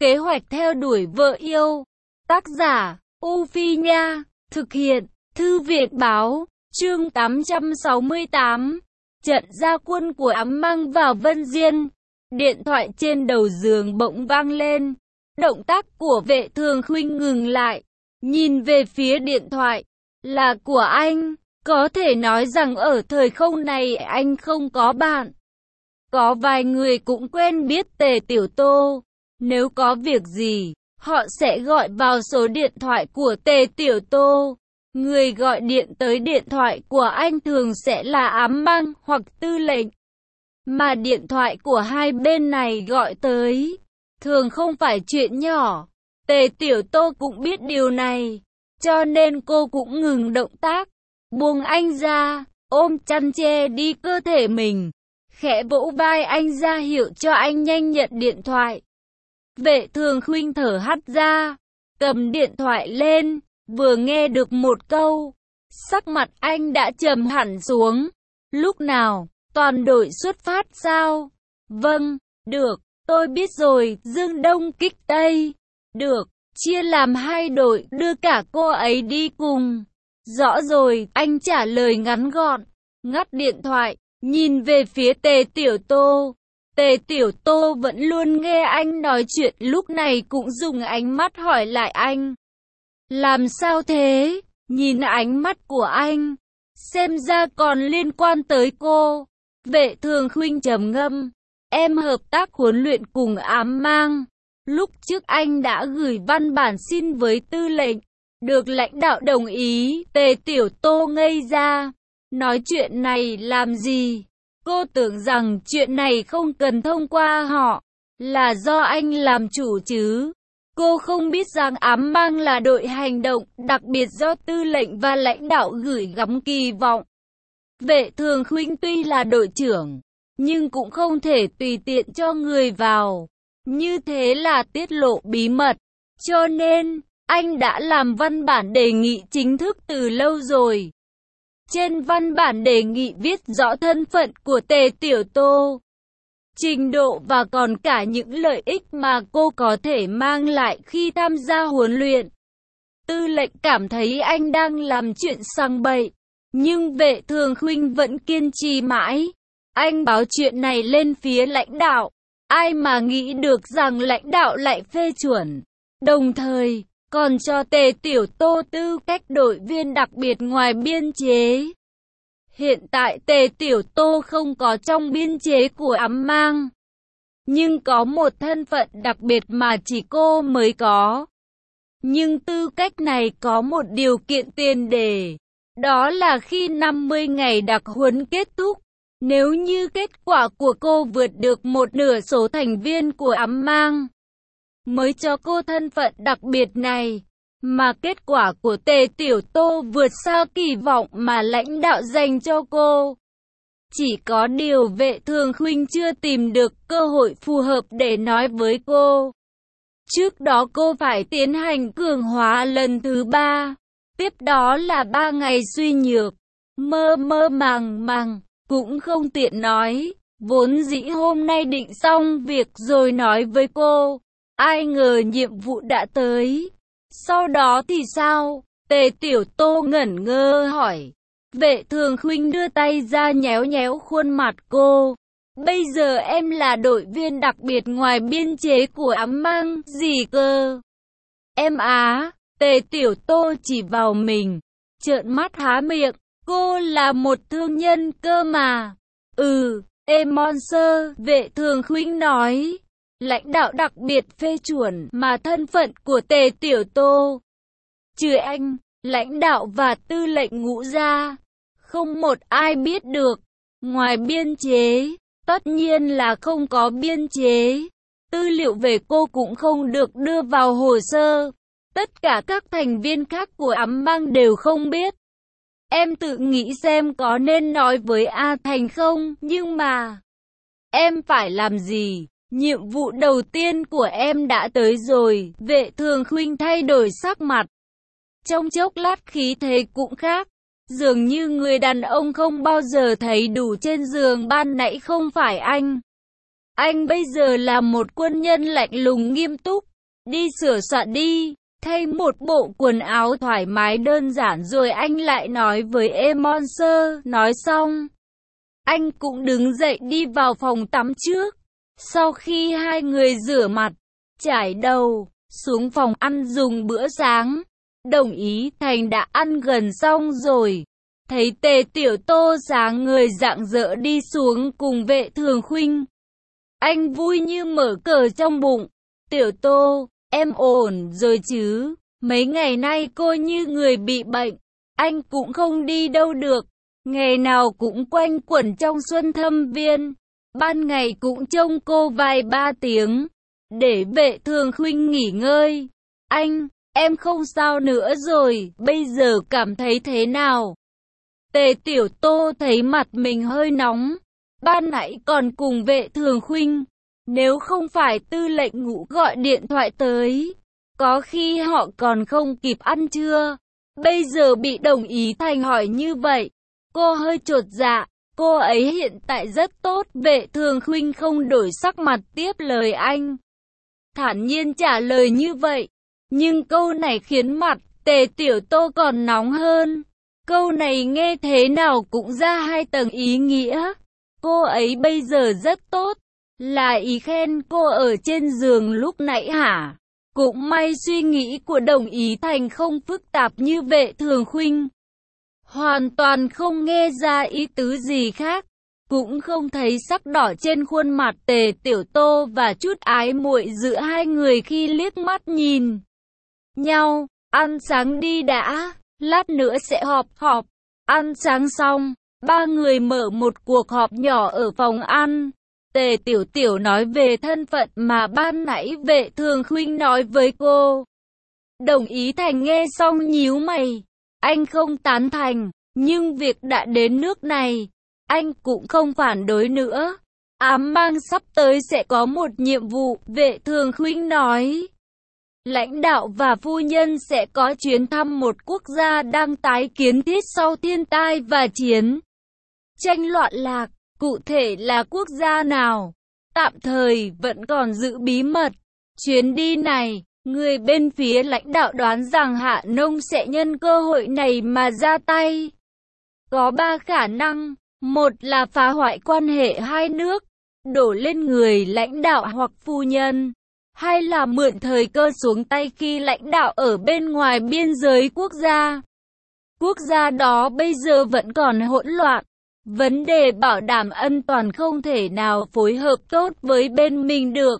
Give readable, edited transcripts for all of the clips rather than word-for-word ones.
Kế hoạch theo đuổi vợ yêu. Tác giả, U Phi Nha. Thực hiện, Thư viện Báo. Chương 868. Trận ra quân của Ám Mang vào Vân Diên. Điện thoại trên đầu giường bỗng vang lên. Động tác của Vệ Thường Khuynh ngừng lại, nhìn về phía điện thoại. Là của anh. Có thể nói rằng ở thời không này anh không có bạn. Có vài người cũng quen biết Tề Tiểu Tô. Nếu có việc gì, họ sẽ gọi vào số điện thoại của Tề Tiểu Tô. Người gọi điện tới điện thoại của anh thường sẽ là Ám Mang hoặc Tư lệnh. Mà điện thoại của hai bên này gọi tới, thường không phải chuyện nhỏ. Tề Tiểu Tô cũng biết điều này, cho nên cô cũng ngừng động tác, buông anh ra, ôm chăn che đi cơ thể mình, khẽ vỗ vai anh ra hiệu cho anh nhanh nhận điện thoại. Vệ Thường Khuynh thở hắt ra, cầm điện thoại lên, vừa nghe được một câu, sắc mặt anh đã trầm hẳn xuống. Lúc nào? Toàn đội xuất phát sao? Vâng, được, tôi biết rồi, Dương Đông kích Tây. Được, chia làm hai đội, đưa cả cô ấy đi cùng. Rõ rồi, anh trả lời ngắn gọn, ngắt điện thoại, nhìn về phía Tề Tiểu Tô. Tề Tiểu Tô vẫn luôn nghe anh nói chuyện, lúc này cũng dùng ánh mắt hỏi lại anh. Làm sao thế? Nhìn ánh mắt của anh, xem ra còn liên quan tới cô. Vệ Thường Khuynh trầm ngâm, em hợp tác huấn luyện cùng Ám Mang. Lúc trước anh đã gửi văn bản xin với tư lệnh, được lãnh đạo đồng ý. Tề Tiểu Tô ngây ra, nói chuyện này làm gì? Cô tưởng rằng chuyện này không cần thông qua họ, là do anh làm chủ chứ. Cô không biết rằng Ám Mang là đội hành động đặc biệt do tư lệnh và lãnh đạo gửi gắm kỳ vọng. Vệ Thường Khuynh tuy là đội trưởng, nhưng cũng không thể tùy tiện cho người vào. Như thế là tiết lộ bí mật. Cho nên, anh đã làm văn bản đề nghị chính thức từ lâu rồi. Trên văn bản đề nghị viết rõ thân phận của Tề Tiểu Tô, trình độ và còn cả những lợi ích mà cô có thể mang lại khi tham gia huấn luyện. Tư lệnh cảm thấy anh đang làm chuyện sằng bậy, nhưng Vệ Thường Khuynh vẫn kiên trì mãi. Anh báo chuyện này lên phía lãnh đạo, ai mà nghĩ được rằng lãnh đạo lại phê chuẩn, đồng thời còn cho Tề Tiểu Tô tư cách đội viên đặc biệt ngoài biên chế. Hiện tại Tề Tiểu Tô không có trong biên chế của Ám Mang, nhưng có một thân phận đặc biệt mà chỉ cô mới có. Nhưng tư cách này có một điều kiện tiền đề, đó là khi 50 ngày đặc huấn kết thúc, nếu như kết quả của cô vượt được một nửa số thành viên của Ám Mang, mới cho cô thân phận đặc biệt này. Mà kết quả của Tề Tiểu Tô vượt xa kỳ vọng mà lãnh đạo dành cho cô. Chỉ có điều Vệ Thường Khuynh chưa tìm được cơ hội phù hợp để nói với cô. Trước đó cô phải tiến hành cường hóa lần thứ 3. Tiếp đó là 3 ngày suy nhược. Mơ mơ màng màng, cũng không tiện nói. Vốn dĩ hôm nay định xong việc rồi nói với cô. Ai ngờ nhiệm vụ đã tới. Sau đó thì sao? Tề Tiểu Tô ngẩn ngơ hỏi. Vệ Thường Khuynh đưa tay ra nhéo nhéo khuôn mặt cô. Bây giờ em là đội viên đặc biệt ngoài biên chế của Ám Mang, gì cơ? Em á, Tề Tiểu Tô chỉ vào mình, trợn mắt há miệng, cô là một thương nhân cơ mà. Monster, Vệ Thường Khuynh nói. Lãnh đạo đặc biệt phê chuẩn mà thân phận của Tề Tiểu Tô, trừ anh, lãnh đạo và tư lệnh Ngũ gia, không một ai biết được. Ngoài biên chế, tất nhiên là không có biên chế. Tư liệu về cô cũng không được đưa vào hồ sơ. Tất cả các thành viên khác của Ám Mang đều không biết. Em tự nghĩ xem có nên nói với A Thành không, nhưng mà em phải làm gì? Nhiệm vụ đầu tiên của em đã tới rồi. Vệ Thường Khuynh thay đổi sắc mặt. Trong chốc lát khí thế cũng khác. Dường như người đàn ông không bao giờ thấy đủ trên giường ban nãy không phải anh. Anh bây giờ là một quân nhân lạnh lùng nghiêm túc, đi sửa soạn đi, thay một bộ quần áo thoải mái đơn giản rồi anh lại nói với Emonser. Nói xong, anh cũng đứng dậy đi vào phòng tắm trước. Sau khi hai người rửa mặt, chải đầu, xuống phòng ăn dùng bữa sáng. Đồng Ý Thành đã ăn gần xong rồi. Thấy Tề Tiểu Tô sáng người rạng rỡ đi xuống cùng Vệ Thường Khuynh. Anh vui như mở cờ trong bụng. Tiểu Tô, em ổn rồi chứ? Mấy ngày nay cô như người bị bệnh. Anh cũng không đi đâu được. Ngày nào cũng quanh quẩn trong Xuân Thâm Viên. Ban ngày cũng trông cô vài ba tiếng. Để Vệ Thường Khuynh nghỉ ngơi. Em không sao nữa rồi, bây giờ cảm thấy thế nào? Tề Tiểu Tô thấy mặt mình hơi nóng. Ban nãy còn cùng Vệ Thường Khuynh. Nếu không phải Tư lệnh Ngũ gọi điện thoại tới, có khi họ còn không kịp ăn trưa. Bây giờ bị Đồng Ý Thành hỏi như vậy, cô hơi chột dạ. Cô ấy hiện tại rất tốt. Vệ Thường Khuynh không đổi sắc mặt tiếp lời anh, thản nhiên trả lời như vậy. Nhưng câu này khiến mặt Tề Tiểu Tô còn nóng hơn. Câu này nghe thế nào cũng ra hai tầng ý nghĩa. Cô ấy bây giờ rất tốt, là ý khen cô ở trên giường lúc nãy hả? Cũng may suy nghĩ của Đồng Ý Thành không phức tạp như Vệ Thường Khuynh. Hoàn toàn không nghe ra ý tứ gì khác. Cũng không thấy sắc đỏ trên khuôn mặt Tề Tiểu Tô và chút ái muội giữa hai người khi liếc mắt nhìn nhau. Ăn sáng đi đã, lát nữa sẽ họp. Ăn sáng xong, ba người mở một cuộc họp nhỏ ở phòng ăn. Tề Tiểu Tiểu nói về thân phận mà ban nãy Vệ Thường Khuynh nói với cô. Đồng Ý Thành nghe xong nhíu mày. Anh không tán thành, nhưng việc đã đến nước này, anh cũng không phản đối nữa. Ám Mang sắp tới sẽ có một nhiệm vụ, Vệ Thường Khuynh nói. Lãnh đạo và phu nhân sẽ có chuyến thăm một quốc gia đang tái kiến thiết sau thiên tai và chiến tranh loạn lạc. Cụ thể là quốc gia nào, tạm thời vẫn còn giữ bí mật. Chuyến đi này, người bên phía lãnh đạo đoán rằng Hạ Nông sẽ nhân cơ hội này mà ra tay. Có ba khả năng. Một là phá hoại quan hệ hai nước, đổ lên người lãnh đạo hoặc phu nhân. Hai là mượn thời cơ xuống tay khi lãnh đạo ở bên ngoài biên giới quốc gia. Quốc gia đó bây giờ vẫn còn hỗn loạn. Vấn đề bảo đảm an toàn không thể nào phối hợp tốt với bên mình được.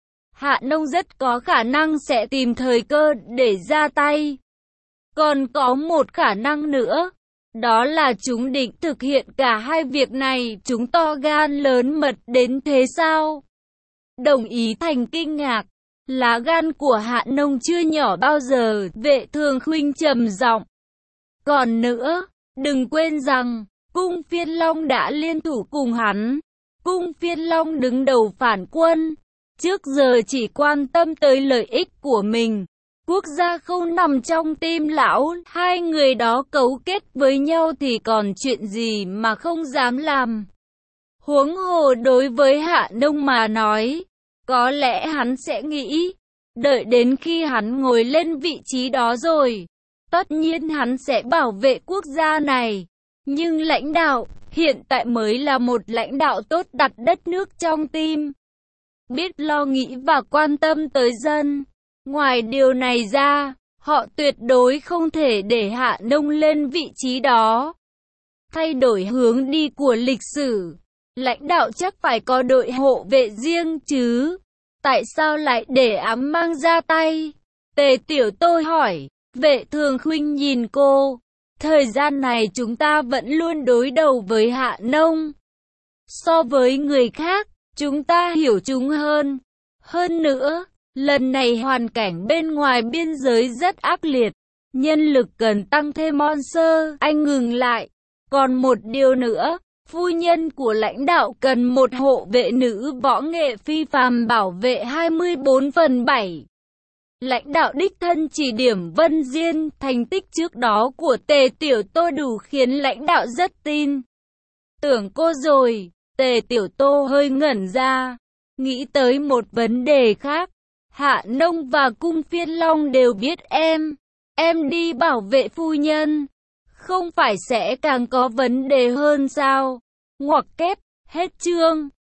Hạ Nông rất có khả năng sẽ tìm thời cơ để ra tay. Còn có một khả năng nữa, đó là chúng định thực hiện cả hai việc này. Chúng to gan lớn mật đến thế sao? Đồng Ý Thành kinh ngạc. Lá gan của Hạ Nông chưa nhỏ bao giờ. Vệ Thường Khuynh trầm giọng. Còn nữa, đừng quên rằng Cung Phiên Long đã liên thủ cùng hắn. Cung Phiên Long đứng đầu phản quân, trước giờ chỉ quan tâm tới lợi ích của mình. Quốc gia không nằm trong tim lão. Hai người đó cấu kết với nhau thì còn chuyện gì mà không dám làm. Huống hồ đối với Hạ Nông mà nói, có lẽ hắn sẽ nghĩ, đợi đến khi hắn ngồi lên vị trí đó rồi, tất nhiên hắn sẽ bảo vệ quốc gia này. Nhưng lãnh đạo, hiện tại mới là một lãnh đạo tốt đặt đất nước trong tim. Biết lo nghĩ và quan tâm tới dân. Ngoài điều này ra, họ tuyệt đối không thể để Hạ Nông lên vị trí đó. Thay đổi hướng đi của lịch sử, lãnh đạo chắc phải có đội hộ vệ riêng chứ. Tại sao lại để Ám Mang ra tay? Tề Tiểu Tô hỏi. Vệ Thường Khuynh nhìn cô. Thời gian này chúng ta vẫn luôn đối đầu với Hạ Nông. So với người khác, chúng ta hiểu chúng hơn. Hơn nữa, lần này hoàn cảnh bên ngoài biên giới rất ác liệt. Nhân lực cần tăng thêm monster. Anh ngừng lại. Còn một điều nữa, phu nhân của lãnh đạo cần một hộ vệ nữ võ nghệ phi phàm bảo vệ 24/7. Lãnh đạo đích thân chỉ điểm Vân Diên. Thành tích trước đó của Tề Tiểu Tô đủ khiến lãnh đạo rất tin tưởng cô rồi. Tề Tiểu Tô hơi ngẩn ra, nghĩ tới một vấn đề khác. Hạ Nông và Cung Phiên Long đều biết em đi bảo vệ phu nhân, không phải sẽ càng có vấn đề hơn sao? Ngoặc kép, hết chương.